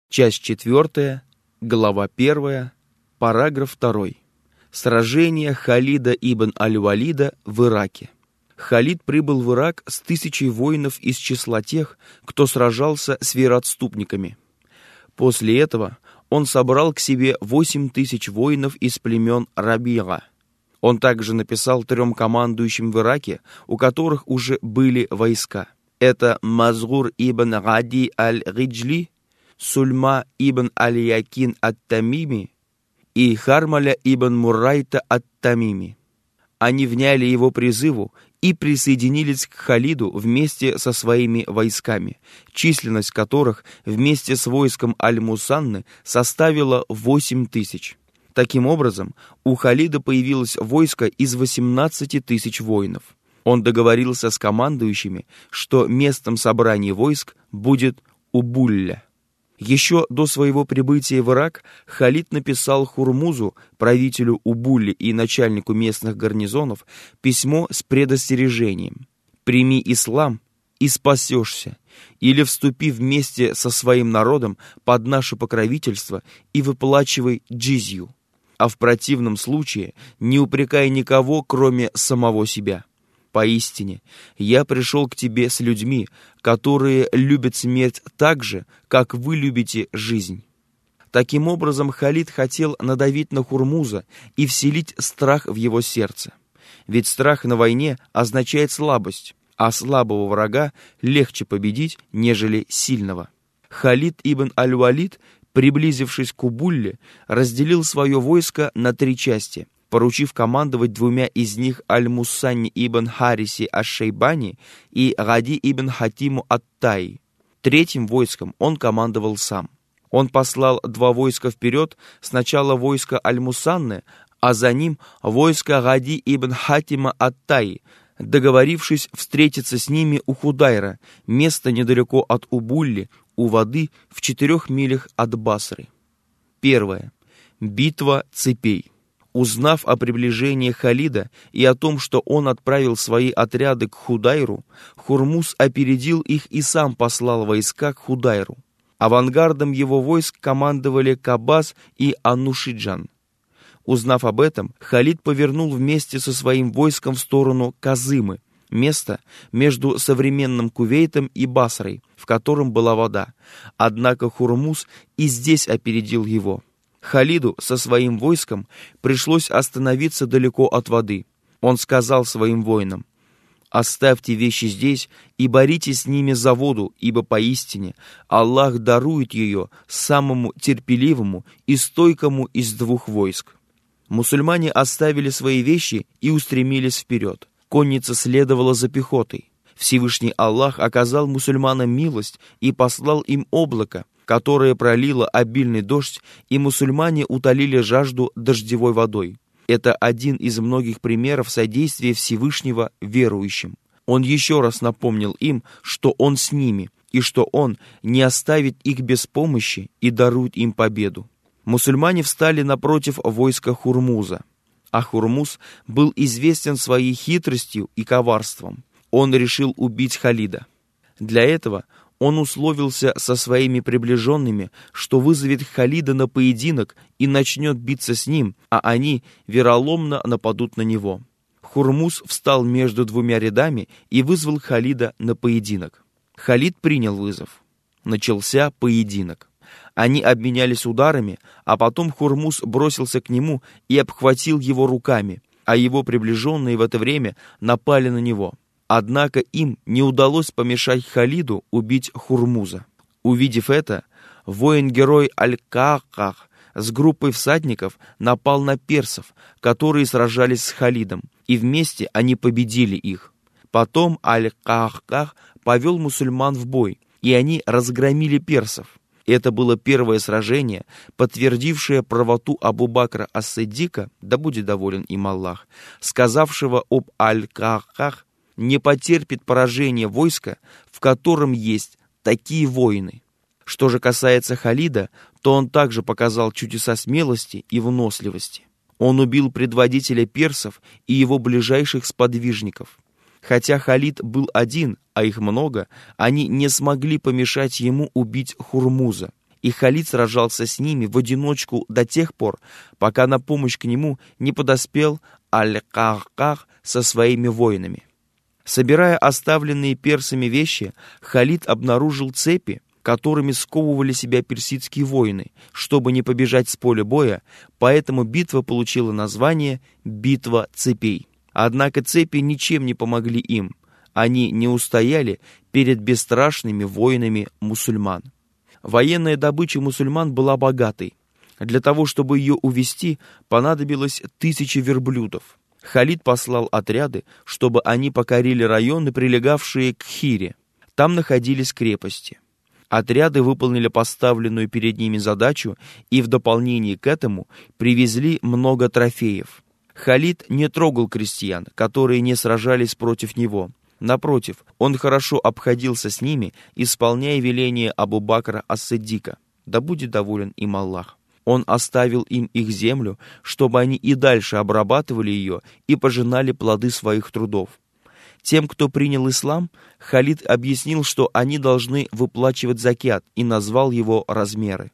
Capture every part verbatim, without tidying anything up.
Часть четвертая, глава первая, параграф второй. Сражение Халида ибн аль-Валида в Ираке. Халид прибыл в Ирак с тысячей воинов из числа тех, кто сражался с вероотступниками. После этого он собрал к себе восемь тысяч воинов из племен Рабига. Он также написал трем командующим в Ираке, у которых уже были войска. Это Мазгур ибн Гади аль-Риджли, Сульма ибн аль-Якин ат-Тамими и Хармаля ибн Муррайта ат-Тамими. Они вняли его призыву и присоединились к Халиду вместе со своими войсками, численность которых вместе с войском Аль-Мусанны составила восемь тысяч. Таким образом, у Халида появилось войско из восемнадцати тысяч воинов. Он договорился с командующими, что местом собрания войск будет Убулля. Еще до своего прибытия в Ирак Халид написал Хурмузу, правителю Убулли и начальнику местных гарнизонов, письмо с предостережением: «Прими ислам и спасешься, или вступи вместе со своим народом под наше покровительство и выплачивай джизью, а в противном случае не упрекай никого, кроме самого себя. Поистине, я пришел к тебе с людьми, которые любят смерть так же, как вы любите жизнь». Таким образом, Халид хотел надавить на Хурмуза и вселить страх в его сердце. Ведь страх на войне означает слабость, а слабого врага легче победить, нежели сильного. Халид ибн аль-Валид, приблизившись к Убулле, разделил свое войско на три части, поручив командовать двумя из них Аль-Муссанни ибн Хариси аш-Шейбани и Гади ибн Хатиму ат-Таи. Третьим войском он командовал сам. Он послал два войска вперед, сначала войско Аль-Мусанны, а за ним войско Гади ибн Хатима ат-Таи, договорившись встретиться с ними у Худайра, место недалеко от Убулли, у воды в четырех милях от Басры. Первое. Битва цепей. Узнав о приближении Халида и о том, что он отправил свои отряды к Худайру, Хурмуз опередил их и сам послал войска к Худайру. Авангардом его войск командовали Кабас и Анушиджан. Узнав об этом, Халид повернул вместе со своим войском в сторону Казымы, места между современным Кувейтом и Басрой, в котором была вода. Однако Хурмуз и здесь опередил его. Халиду со своим войском пришлось остановиться далеко от воды. Он сказал своим воинам: «Оставьте вещи здесь и боритесь с ними за воду, ибо поистине Аллах дарует ее самому терпеливому и стойкому из двух войск». Мусульмане оставили свои вещи и устремились вперед. Конница следовала за пехотой. Всевышний Аллах оказал мусульманам милость и послал им облако, которое пролило обильный дождь, и мусульмане утолили жажду дождевой водой. Это один из многих примеров содействия Всевышнего верующим. Он еще раз напомнил им, что Он с ними, и что Он не оставит их без помощи и дарует им победу. Мусульмане встали напротив войска Хурмуза, а Хурмуз был известен своей хитростью и коварством. Он решил убить Халида. Для этого он условился со своими приближенными, что вызовет Халида на поединок и начнет биться с ним, а они вероломно нападут на него. Хурмуз встал между двумя рядами и вызвал Халида на поединок. Халид принял вызов. Начался поединок. Они обменялись ударами, а потом Хурмуз бросился к нему и обхватил его руками, а его приближенные в это время напали на него. Однако им не удалось помешать Халиду убить Хурмуза. Увидев это, воин-герой Аль-Каахках с группой всадников напал на персов, которые сражались с Халидом, и вместе они победили их. Потом Аль-Каахках повел мусульман в бой, и они разгромили персов. Это было первое сражение, подтвердившее правоту Абу-Бакра ас-Сиддика, да будет доволен им Аллах, сказавшего об Аль-Каахках: «Не потерпит поражения войска, в котором есть такие воины». Что же касается Халида, то он также показал чудеса смелости и выносливости. Он убил предводителя персов и его ближайших сподвижников. Хотя Халид был один, а их много, они не смогли помешать ему убить Хурмуза. и Халид сражался с ними в одиночку до тех пор, пока на помощь к нему не подоспел Аль-Кахках со своими воинами. Собирая оставленные персами вещи, Халид обнаружил цепи, которыми сковывали себя персидские воины, чтобы не побежать с поля боя, поэтому битва получила название «Битва цепей». Однако цепи ничем не помогли им, они не устояли перед бесстрашными воинами мусульман. Военная добыча мусульман была богатой. Для того, чтобы ее увести, понадобилось тысячи верблюдов. Халид послал отряды, чтобы они покорили районы, прилегавшие к Хире. Там находились крепости. Отряды выполнили поставленную перед ними задачу и в дополнение к этому привезли много трофеев. Халид не трогал крестьян, которые не сражались против него. Напротив, он хорошо обходился с ними, исполняя веление Абу-Бакра ас-Сиддика, да будет доволен им Аллах. Он оставил им их землю, чтобы они и дальше обрабатывали ее и пожинали плоды своих трудов. Тем, кто принял ислам, Халид объяснил, что они должны выплачивать закят, и назвал его размеры.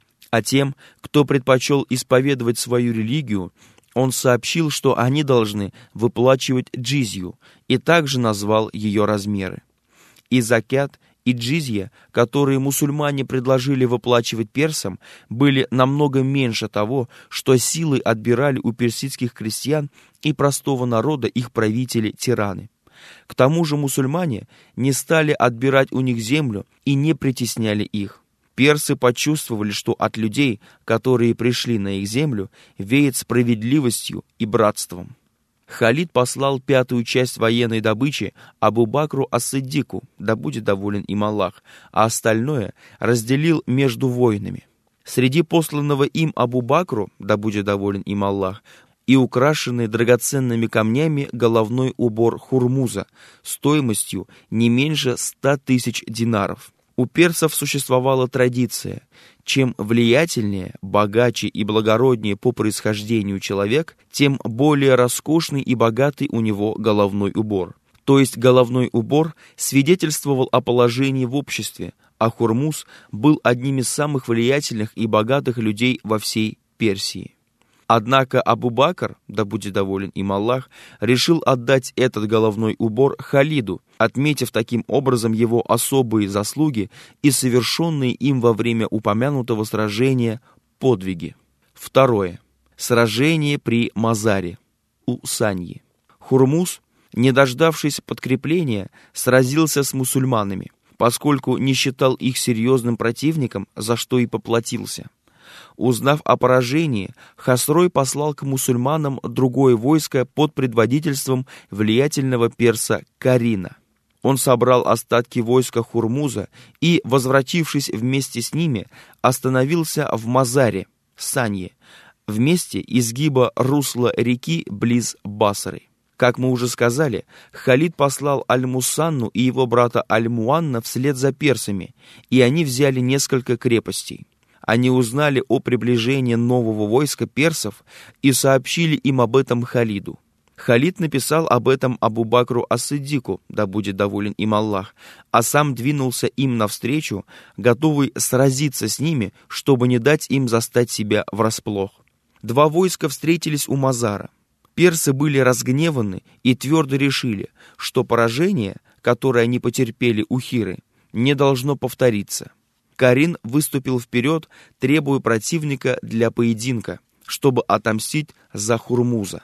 А тем, кто предпочел исповедовать свою религию, он сообщил, что они должны выплачивать джизью, и также назвал ее размеры. И закят, и джизья, которые мусульмане предложили выплачивать персам, были намного меньше того, что силой отбирали у персидских крестьян и простого народа их правители-тираны. К тому же мусульмане не стали отбирать у них землю и не притесняли их. Персы почувствовали, что от людей, которые пришли на их землю, веет справедливостью и братством. Халид послал пятую часть военной добычи Абу-Бакру ас-Сиддику, да будет доволен им Аллах, а остальное разделил между воинами. Среди посланного им Абу-Бакру, да будет доволен им Аллах, и украшенный драгоценными камнями головной убор Хурмуза стоимостью не меньше ста тысяч динаров. У персов существовала традиция: чем влиятельнее, богаче и благороднее по происхождению человек, тем более роскошный и богатый у него головной убор. То есть головной убор свидетельствовал о положении в обществе, а Хурмуз был одним из самых влиятельных и богатых людей во всей Персии. Однако Абу-Бакр, да будет доволен им Аллах, решил отдать этот головной убор Халиду, отметив таким образом его особые заслуги и совершенные им во время упомянутого сражения подвиги. Второе. Сражение при Мазаре у Саньи. Хурмуз, не дождавшись подкрепления, сразился с мусульманами, поскольку не считал их серьезным противником, за что и поплатился. Узнав о поражении, Хасрой послал к мусульманам другое войско под предводительством влиятельного перса Карина. Он собрал остатки войска Хурмуза и, возвратившись вместе с ними, остановился в Мазаре, Санье, в месте изгиба русла реки близ Басры. Как мы уже сказали, Халид послал Аль-Мусанну и его брата Аль-Муанна вслед за персами, и они взяли несколько крепостей. Они узнали о приближении нового войска персов и сообщили им об этом Халиду. Халид написал об этом Абу-Бакру ас-Сиддику, да будет доволен им Аллах, а сам двинулся им навстречу, готовый сразиться с ними, чтобы не дать им застать себя врасплох. Два войска встретились у Мазара. Персы были разгневаны и твердо решили, что поражение, которое они потерпели у Хиры, не должно повториться. Карин выступил вперед, требуя противника для поединка, чтобы отомстить за Хурмуза.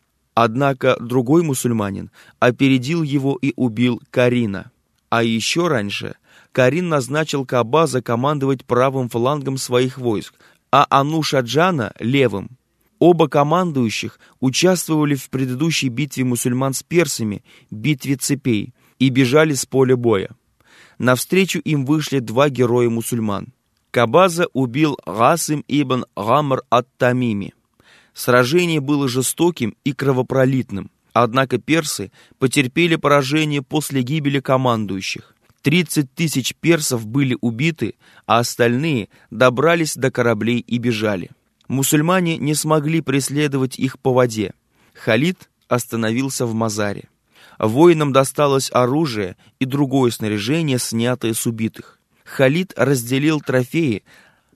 Однако другой мусульманин опередил его и убил Карина. А еще раньше Карин назначил Кабаза командовать правым флангом своих войск, а Ану-Шаджана — левым. Оба командующих участвовали в предыдущей битве мусульман с персами, битве цепей, и бежали с поля боя. Навстречу им вышли два героя мусульман. Кабаза убил Гасим ибн Гамр ат-Тамими. Сражение было жестоким и кровопролитным, однако персы потерпели поражение после гибели командующих. тридцать тысяч персов были убиты, а остальные добрались до кораблей и бежали. Мусульмане не смогли преследовать их по воде. Халид остановился в Мазаре. Воинам досталось оружие и другое снаряжение, снятое с убитых. Халид разделил трофеи,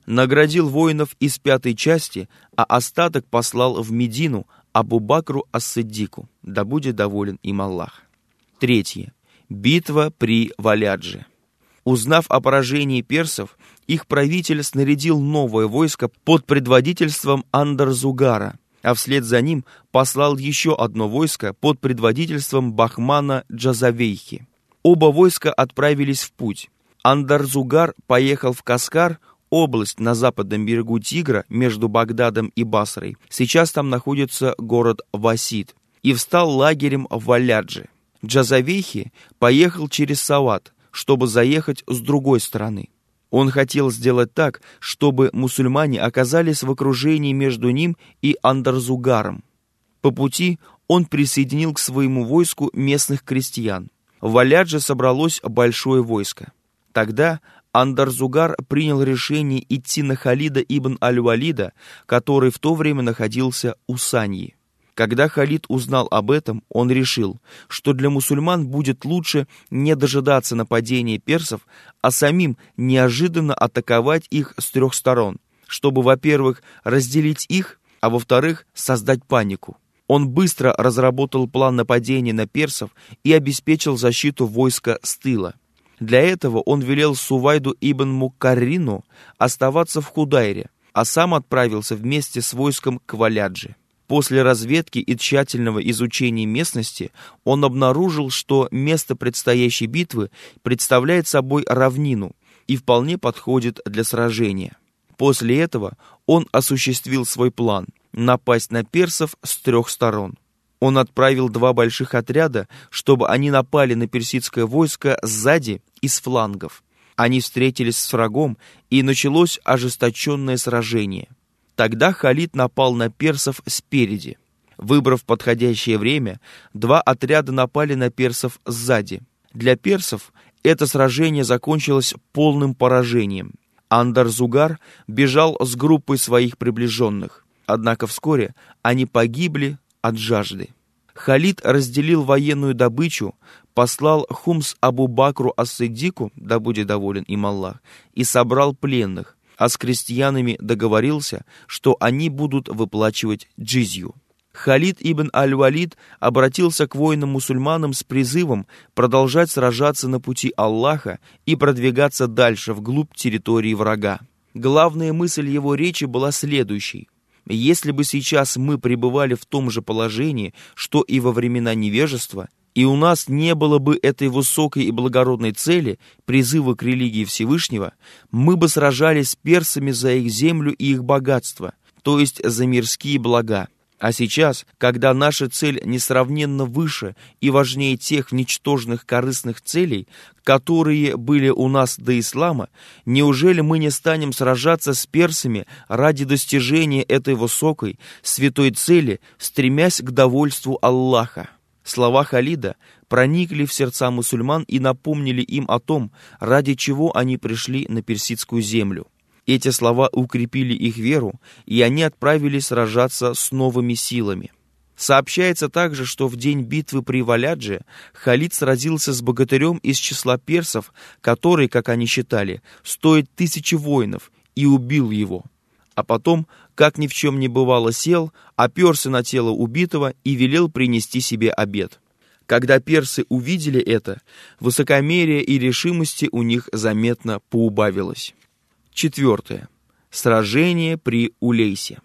наградил воинов из пятой части, а остаток послал в Медину Абу Бакру ас-Сиддику, да будет доволен им Аллах. Третье. Битва при Валядже. Узнав о поражении персов, их правитель снарядил новое войско под предводительством Андар-Зугара, а вслед за ним послал еще одно войско под предводительством Бахмана Джазавейхи. Оба войска отправились в путь. Андар-Зугар поехал в Каскар, область на западном берегу Тигра между Багдадом и Басрой. Сейчас там находится город Васид. И встал лагерем в Валядже. Джазавейхи поехал через Сават, чтобы заехать с другой стороны. Он хотел сделать так, чтобы мусульмане оказались в окружении между ним и Андар-Зугаром. По пути он присоединил к своему войску местных крестьян. В Валядже собралось большое войско. Тогда Андар-Зугар принял решение идти на Халида ибн Аль-Валида, который в то время находился у Саньи. Когда Халид узнал об этом, он решил, что для мусульман будет лучше не дожидаться нападения персов, а самим неожиданно атаковать их с трех сторон, чтобы, во-первых, разделить их, а во-вторых, создать панику. Он быстро разработал план нападения на персов и обеспечил защиту войска с тыла. Для этого он велел Сувайду ибн Мукаррину оставаться в Худайре, а сам отправился вместе с войском к Валядже. После разведки и тщательного изучения местности он обнаружил, что место предстоящей битвы представляет собой равнину и вполне подходит для сражения. После этого он осуществил свой план – напасть на персов с трех сторон. Он отправил два больших отряда, чтобы они напали на персидское войско сзади и с флангов. Они встретились с врагом, и началось ожесточенное сражение. Тогда Халид напал на персов спереди. Выбрав подходящее время, два отряда напали на персов сзади. Для персов это сражение закончилось полным поражением. Андар-Зугар бежал с группой своих приближенных, однако вскоре они погибли от жажды. Халид разделил военную добычу, послал хумс Абу Бакру ас-Сиддику, да будет доволен им Аллах, и собрал пленных, а с крестьянами договорился, что они будут выплачивать джизью. Халид ибн Аль-Валид обратился к воинам-мусульманам с призывом продолжать сражаться на пути Аллаха и продвигаться дальше вглубь территории врага. Главная мысль его речи была следующей. Если бы сейчас мы пребывали в том же положении, что и во времена невежества, и у нас не было бы этой высокой и благородной цели, призыва к религии Всевышнего, мы бы сражались с персами за их землю и их богатство, то есть за мирские блага. А сейчас, когда наша цель несравненно выше и важнее тех ничтожных корыстных целей, которые были у нас до ислама, неужели мы не станем сражаться с персами ради достижения этой высокой, святой цели, стремясь к довольству Аллаха? Слова Халида проникли в сердца мусульман и напомнили им о том, ради чего они пришли на персидскую землю. Эти слова укрепили их веру, и они отправились сражаться с новыми силами. Сообщается также, что в день битвы при Валядже Халид сразился с богатырем из числа персов, который, как они считали, стоит тысячи воинов, и убил его. А потом, как ни в чем не бывало, сел, оперся на тело убитого и велел принести себе обед. Когда персы увидели это, высокомерие и решимости у них заметно поубавилось. Четвертое. Сражение при Улейсе.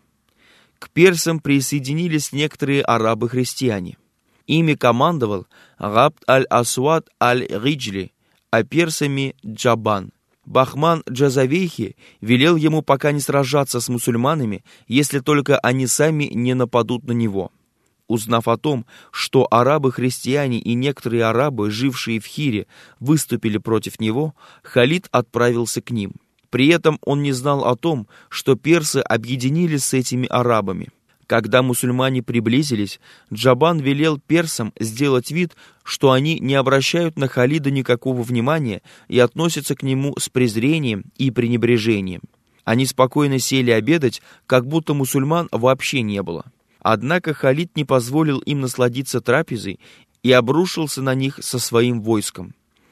К персам присоединились некоторые арабы-христиане. Ими командовал Габд аль-Асвад аль-Риджли, а персами Джабан. Бахман Джазавейхи велел ему пока не сражаться с мусульманами, если только они сами не нападут на него. Узнав о том, что арабы-христиане и некоторые арабы, жившие в Хире, выступили против него, Халид отправился к ним. При этом он не знал о том, что персы объединились с этими арабами. Когда мусульмане приблизились, Джабан велел персам сделать вид, что они не обращают на Халида никакого внимания и относятся к нему с презрением и пренебрежением. Они спокойно сели обедать, как будто мусульман вообще не было. Однако Халид не позволил им насладиться трапезой и обрушился на них со своим войском.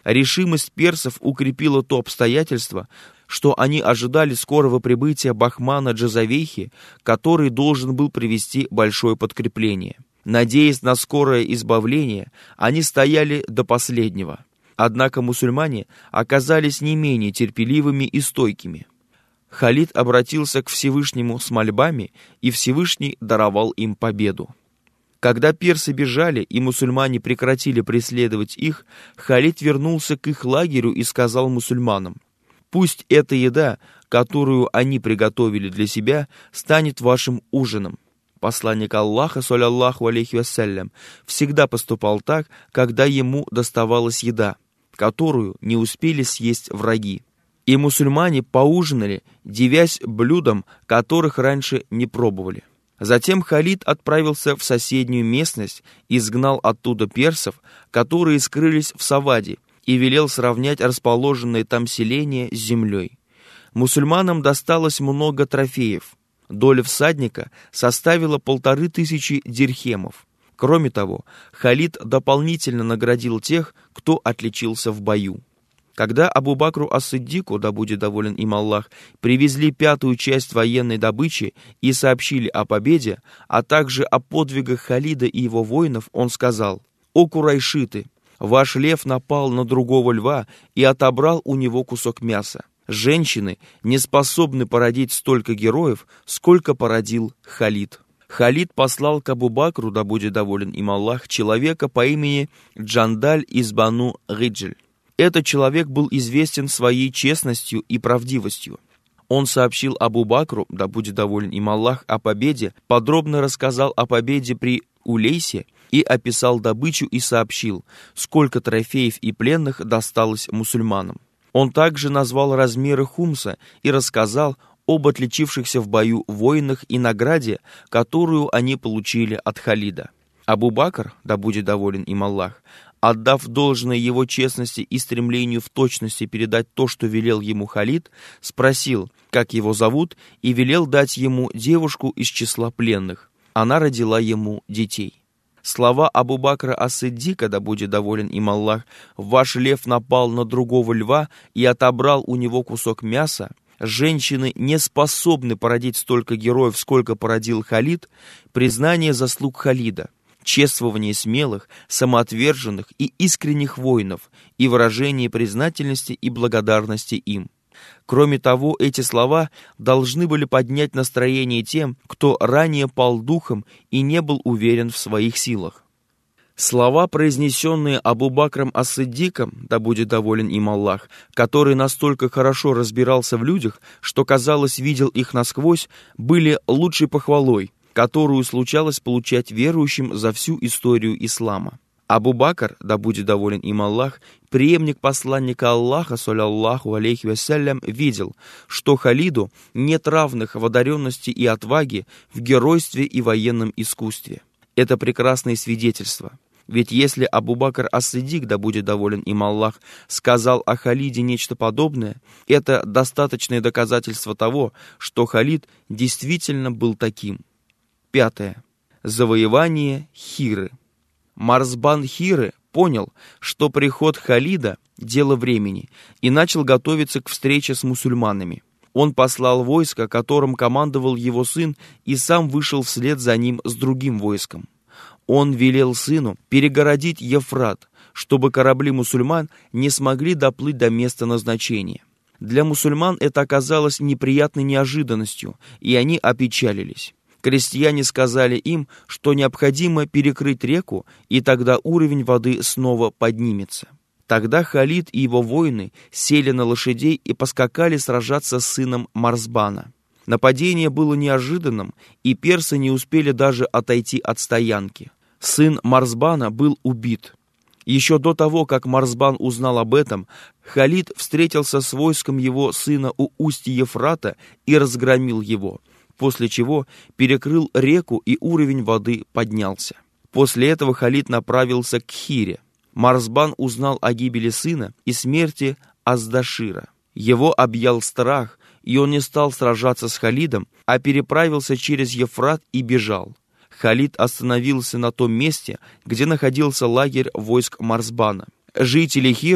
Решимость персов укрепила то обстоятельство, что они ожидали скорого прибытия Бахмана Джазавейхи, который должен был привести большое подкрепление. Надеясь на скорое избавление, они стояли до последнего. Однако мусульмане оказались не менее терпеливыми и стойкими. Халид обратился к Всевышнему с мольбами, и Всевышний даровал им победу. Когда персы бежали и мусульмане прекратили преследовать их, Халид вернулся к их лагерю и сказал мусульманам: «Пусть эта еда, которую они приготовили для себя, станет вашим ужином». Посланник Аллаха, саллаллаху алейхи вассалям, всегда поступал так, когда ему доставалась еда, которую не успели съесть враги. И мусульмане поужинали, дивясь блюдам, которых раньше не пробовали. Затем Халид отправился в соседнюю местность, изгнал оттуда персов, которые скрылись в Саваде, и велел сравнять расположенные там селения с землей. Мусульманам досталось много трофеев. Доля всадника составила полторы тысячи дирхемов. Кроме того, Халид дополнительно наградил тех, кто отличился в бою. Когда Абу-Бакру ас-Сиддику, да будет доволен им Аллах, привезли пятую часть военной добычи и сообщили о победе, а также о подвигах Халида и его воинов, он сказал: «О курайшиты! Ваш лев напал на другого льва и отобрал у него кусок мяса. Женщины не способны породить столько героев, сколько породил Халид». Халид послал к Абу-Бакру, да будет доволен им Аллах, человека по имени Джандаль из Бану Риджль. Этот человек был известен своей честностью и правдивостью. Он сообщил Абу-Бакру, да будет доволен им Аллах, о победе, подробно рассказал о победе при Улейсе и описал добычу и сообщил, сколько трофеев и пленных досталось мусульманам. Он также назвал размеры хумса и рассказал об отличившихся в бою воинах и награде, которую они получили от Халида. Абу-Бакр, да будет доволен им Аллах, отдав должное его честности и стремлению в точности передать то, что велел ему Халид, спросил, как его зовут, и велел дать ему девушку из числа пленных. Она родила ему детей. Слова Абу-Бакра ас-Сиддика, да будет доволен им Аллах, «Ваш лев напал на другого льва и отобрал у него кусок мяса», «Женщины не способны породить столько героев, сколько породил Халид», признание заслуг Халида, чествование смелых, самоотверженных и искренних воинов и выражение признательности и благодарности им. Кроме того, эти слова должны были поднять настроение тем, кто ранее пал духом и не был уверен в своих силах. Слова, произнесенные Абу-Бакром ас-Сиддиком, да будет доволен им Аллах, который настолько хорошо разбирался в людях, что, казалось, видел их насквозь, были лучшей похвалой, которую случалось получать верующим за всю историю ислама. Абу-Бакр, да будет доволен им Аллах, преемник посланника Аллаха, саллаллаху алейхи вассалям, видел, что Халиду нет равных в одаренности и отваге, в геройстве и военном искусстве. Это прекрасное свидетельство. Ведь если Абу-Бакр ас-Сиддик, да будет доволен им Аллах, сказал о Халиде нечто подобное, это достаточное доказательство того, что Халид действительно был таким. Пятое. Завоевание Хиры. Марзбан Хиры понял, что приход Халида – дело времени, и начал готовиться к встрече с мусульманами. Он послал войско, которым командовал его сын, и сам вышел вслед за ним с другим войском. Он велел сыну перегородить Ефрат, чтобы корабли мусульман не смогли доплыть до места назначения. Для мусульман это оказалось неприятной неожиданностью, и они опечалились. Крестьяне сказали им, что необходимо перекрыть реку, и тогда уровень воды снова поднимется. Тогда Халид и его воины сели на лошадей и поскакали сражаться с сыном Марзбана. Нападение было неожиданным, и персы не успели даже отойти от стоянки. Сын Марзбана был убит. Еще до того, как Марзбан узнал об этом, Халид встретился с войском его сына у устья Ефрата и разгромил его, после чего перекрыл реку, и уровень воды поднялся. После этого Халид направился к Хире. Марзбан узнал о гибели сына и смерти Аздашира. Его объял страх, и он не стал сражаться с Халидом, а переправился через Ефрат и бежал. Халид остановился на том месте, где находился лагерь войск Марзбана. Жители Хиры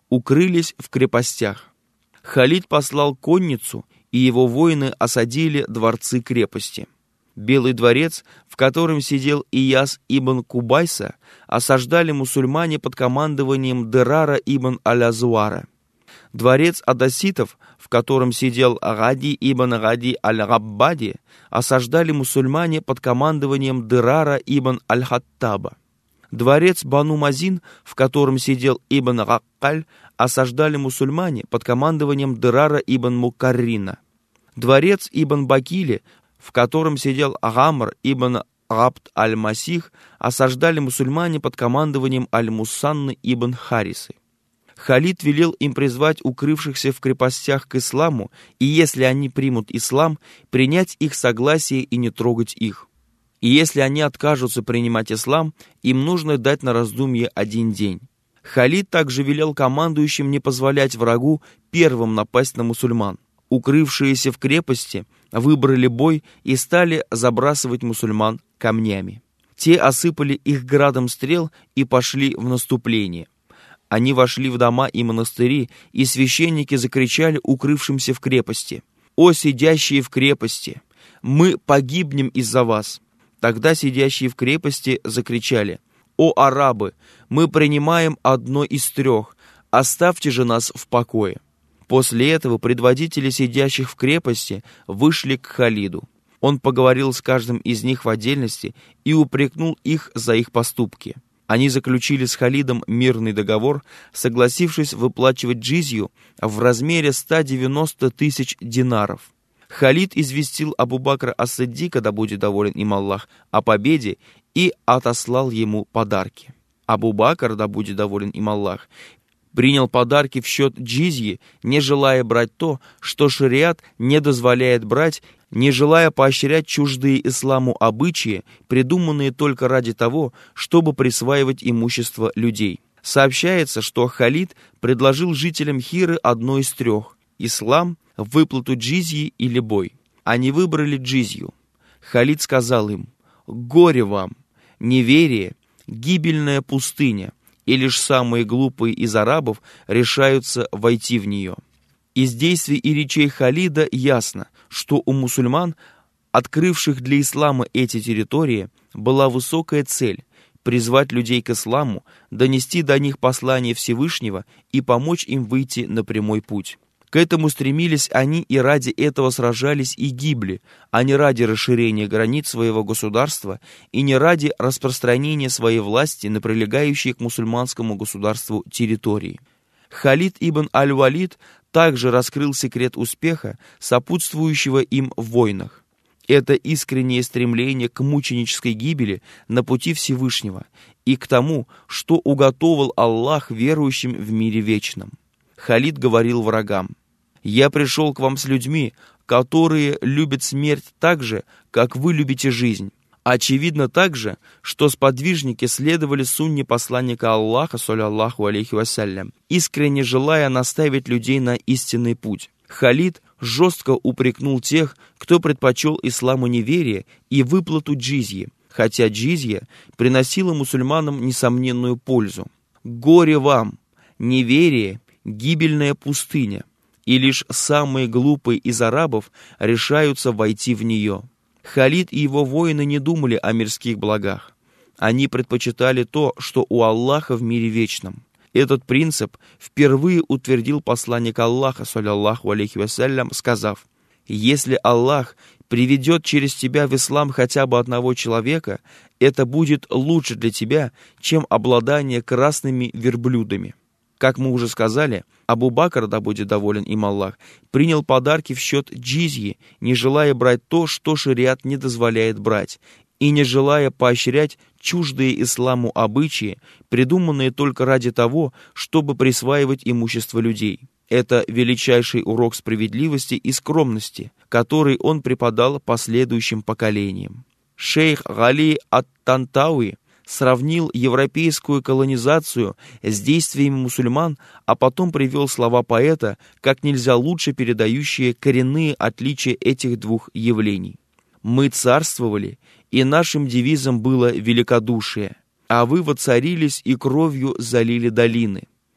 укрылись в крепостях. Халид послал конницу, и его воины осадили дворцы крепости. Белый дворец, в котором сидел Ияс ибн Кубайса, осаждали мусульмане под командованием Дерара ибн Аль-Азуара. Дворец адаситов, в котором сидел Гади ибн Гади Аль-Габбади, осаждали мусульмане под командованием Дерара ибн Аль-Хаттаба. Дворец Бану Мазин, в котором сидел ибн Гаккаль, осаждали мусульмане под командованием Дерара ибн Мукаррина. Дворец ибн Бакили, в котором сидел Гамр ибн Габд аль-Масих, осаждали мусульмане под командованием Аль-Мусанны ибн Харисы. Халид велел им призвать укрывшихся в крепостях к исламу, и если они примут ислам, принять их согласие и не трогать их. И если они откажутся принимать ислам, им нужно дать на раздумье один день. Халид также велел командующим не позволять врагу первым напасть на мусульман. Укрывшиеся в крепости выбрали бой и стали забрасывать мусульман камнями. Те осыпали их градом стрел и пошли в наступление. Они вошли в дома и монастыри, и священники закричали укрывшимся в крепости: «О, сидящие в крепости! Мы погибнем из-за вас!» Тогда сидящие в крепости закричали: «О, арабы! Мы принимаем одно из трех! Оставьте же нас в покое!» После этого предводители сидящих в крепости вышли к Халиду. Он поговорил с каждым из них в отдельности и упрекнул их за их поступки. Они заключили с Халидом мирный договор, согласившись выплачивать джизью в размере ста девяноста тысяч динаров. Халид известил Абу-Бакра ас-Сиддика, да будет доволен им Аллах, о победе и отослал ему подарки. Абу-Бакр, да будет доволен им Аллах, принял подарки в счет джизьи, не желая брать то, что шариат не дозволяет брать, не желая поощрять чуждые исламу обычаи, придуманные только ради того, чтобы присваивать имущество людей. Сообщается, что Халид предложил жителям Хиры одно из трех – ислам, выплату джизьи или бой. Они выбрали джизью. Халид сказал им: «Горе вам! Неверие – гибельная пустыня, и лишь самые глупые из арабов решаются войти в нее». Из действий и речей Халида ясно, что у мусульман, открывших для ислама эти территории, была высокая цель – призвать людей к исламу, донести до них послание Всевышнего и помочь им выйти на прямой путь. К этому стремились они и ради этого сражались и гибли, а не ради расширения границ своего государства и не ради распространения своей власти на прилегающие к мусульманскому государству территории. Халид ибн Аль-Валид также раскрыл секрет успеха, сопутствующего им в войнах. Это искреннее стремление к мученической гибели на пути Всевышнего и к тому, что уготовил Аллах верующим в мире вечном. Халид говорил врагам: «Я пришел к вам с людьми, которые любят смерть так же, как вы любите жизнь». Очевидно также, что сподвижники следовали сунне посланника Аллаха, саллаллаху алейхи вассалям, искренне желая наставить людей на истинный путь. Халид жестко упрекнул тех, кто предпочел исламу неверие и выплату джизьи, хотя джизья приносила мусульманам несомненную пользу. «Горе вам! Неверие – гибельная пустыня, и лишь самые глупые из арабов решаются войти в нее». Халид и его воины не думали о мирских благах. Они предпочитали то, что у Аллаха в мире вечном. Этот принцип впервые утвердил посланник Аллаха, саллаллаху алейхи вассалям, сказав: «Если Аллах приведет через тебя в ислам хотя бы одного человека, это будет лучше для тебя, чем обладание красными верблюдами». Как мы уже сказали, Абу-Бакр, да будет доволен им Аллах, принял подарки в счет джизьи, не желая брать то, что шариат не дозволяет брать, и не желая поощрять чуждые исламу обычаи, придуманные только ради того, чтобы присваивать имущество людей. Это величайший урок справедливости и скромности, который он преподал последующим поколениям. Шейх Гали ат-Тантауи сравнил европейскую колонизацию с действиями мусульман, а потом привел слова поэта, как нельзя лучше передающие коренные отличия этих двух явлений. «Мы царствовали, и нашим девизом было великодушие, а вы воцарились и кровью залили долины.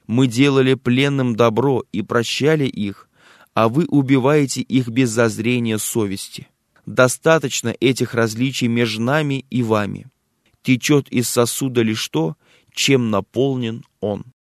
Мы делали пленным добро и прощали их, а вы убиваете их без зазрения совести. Достаточно этих различий между нами и вами. Течет из сосуда лишь то, чем наполнен он».